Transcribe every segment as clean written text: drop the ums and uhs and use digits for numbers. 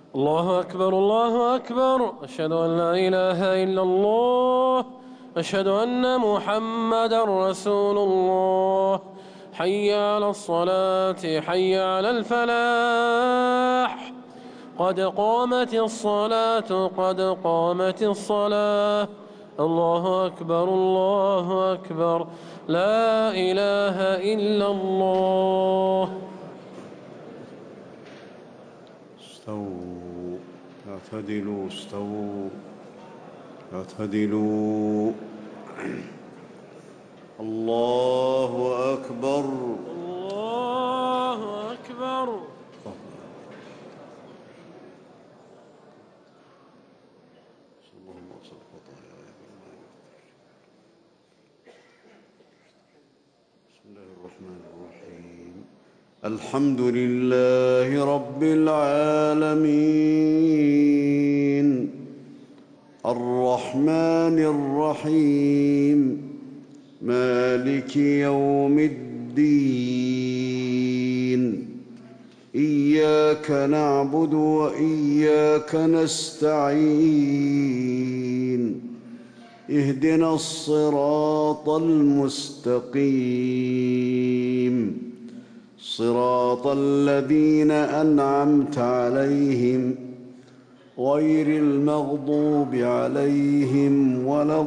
الله أكبر الله أكبر، أشهد أن لا إله إلا الله، أشهد أن محمدا رسول الله. حي على الصلاة، حي على الفلاح، قد قامت الصلاة، قد قامت الصلاة. الله أكبر الله أكبر، لا إله إلا الله. استووا، اعتدلوا، استووا، اعتدلوا. الله أكبر. الله أكبر. اللهم اغفر خطاياي بالماء. بسم الله الرحمن الرحيم. الحمد لله رب العالمين، الرحمن الرحيم، مالك يوم الدين. إياك نعبد وإياك نستعين. اهدنا الصراط المستقيم، صراط الذين أنعمت عليهم غير المغضوب عليهم ولا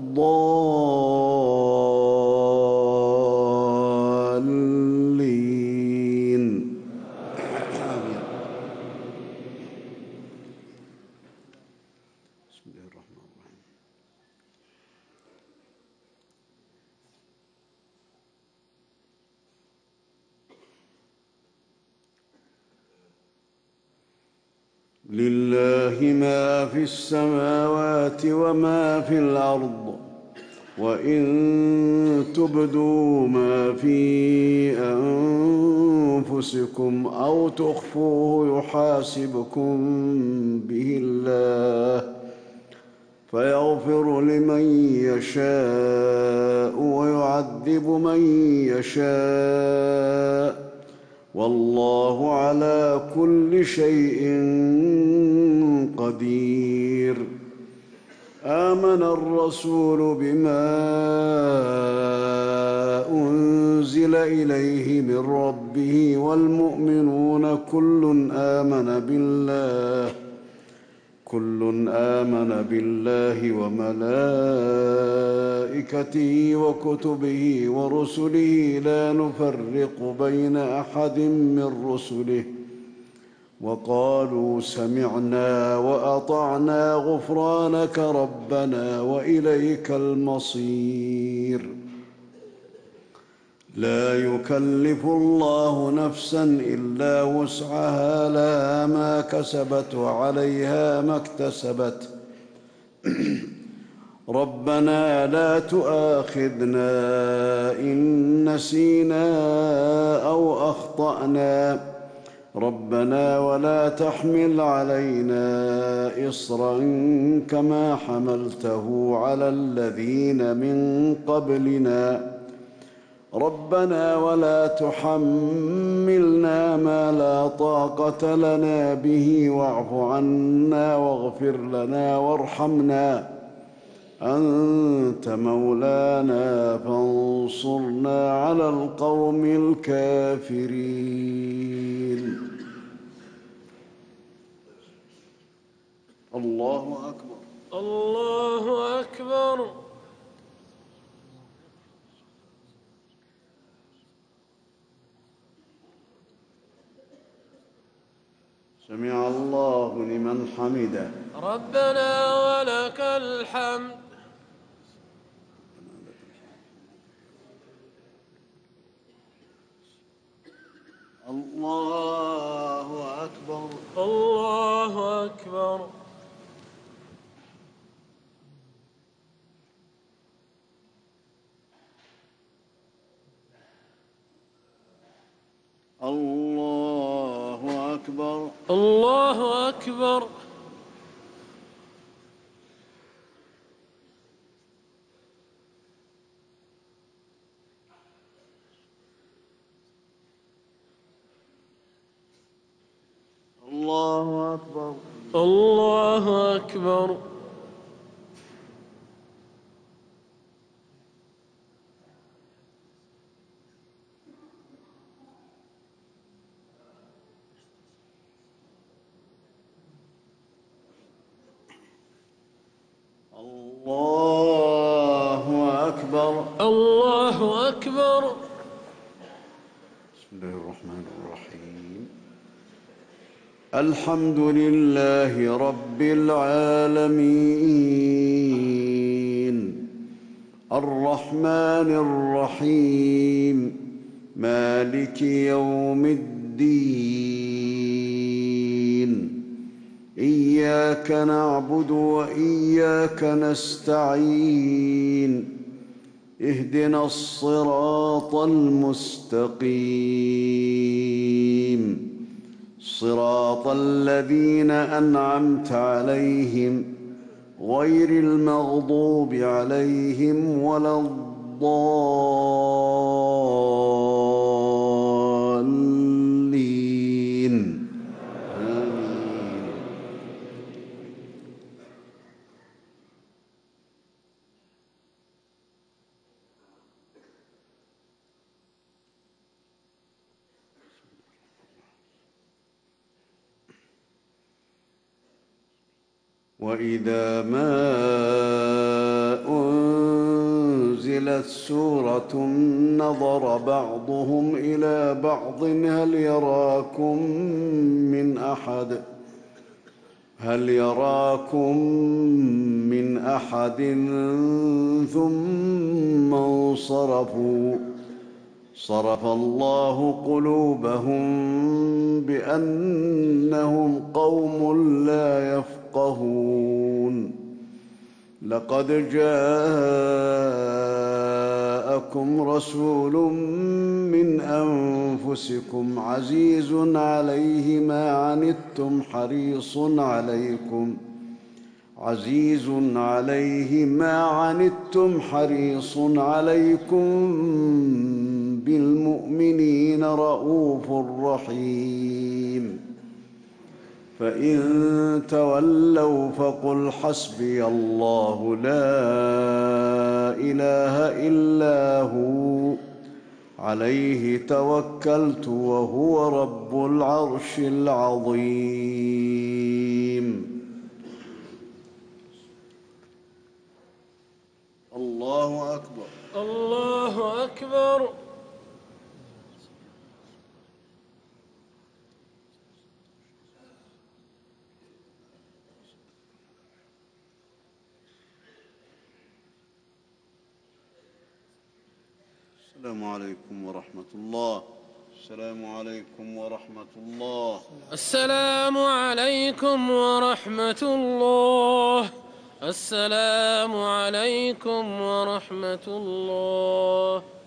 الضالين. بسم الله الرحمن الرحيم. لله ما في السماوات وما في الأرض، وإن تبدوا ما في أنفسكم أو تخفوه يحاسبكم به الله، فيغفر لمن يشاء ويعذب من يشاء، والله على كل شيء قدير. آمن الرسول بما أنزل إليه من ربه والمؤمنون، كل آمن بالله وملائكته وكتبه ورسله، لا نفرق بين أحد من رسله، وقالوا سمعنا وأطعنا غفرانك ربنا وإليك المصير. لا يكلف الله نفسا إلا وسعها، لها ما كسبت وعليها ما اكتسبت. ربنا لا تؤاخذنا إن نسينا أو أخطأنا، ربنا ولا تحمل علينا إصرا كما حملته على الذين من قبلنا، ربنا ولا تحملنا ما لا طاقة لنا به، واعف عنا واغفر لنا وارحمنا، أنت مولانا فانصرنا على القوم الكافرين. الله أكبر. الله أكبر. سمع الله لمن حمده. ربنا ولك الحمد. الله أكبر. الله أكبر. الله أكبر. الله أكبر. الله أكبر. الله أكبر. الله أكبر. الله أكبر. بسم الله الرحمن الرحيم. الحمد لله رب العالمين الرحمن الرحيم مالك يوم الدين إياك نعبد وإياك نستعين اهدنا الصراط المستقيم صراط الذين أنعمت عليهم غير المغضوب عليهم ولا الضالين آمين. وإذا ما أنزلت سورة نظر بعضهم إلى بعض هل يراكم من أحد ثم انصرفوا صرف الله قلوبهم بأنهم قوم لا يفقهون لقد جاءكم رسول من أنفسكم عزيز عليه ما عنتم حريص عليكم بالمؤمنين رءوف رحيم فإن تولوا فقل حسبي الله لا إله إلا هو عليه توكلت وهو رب العرش العظيم. الله أكبر. الله أكبر. السلام عليكم ورحمة الله. السلام عليكم ورحمة الله. السلام عليكم ورحمة الله. السلام عليكم ورحمة الله.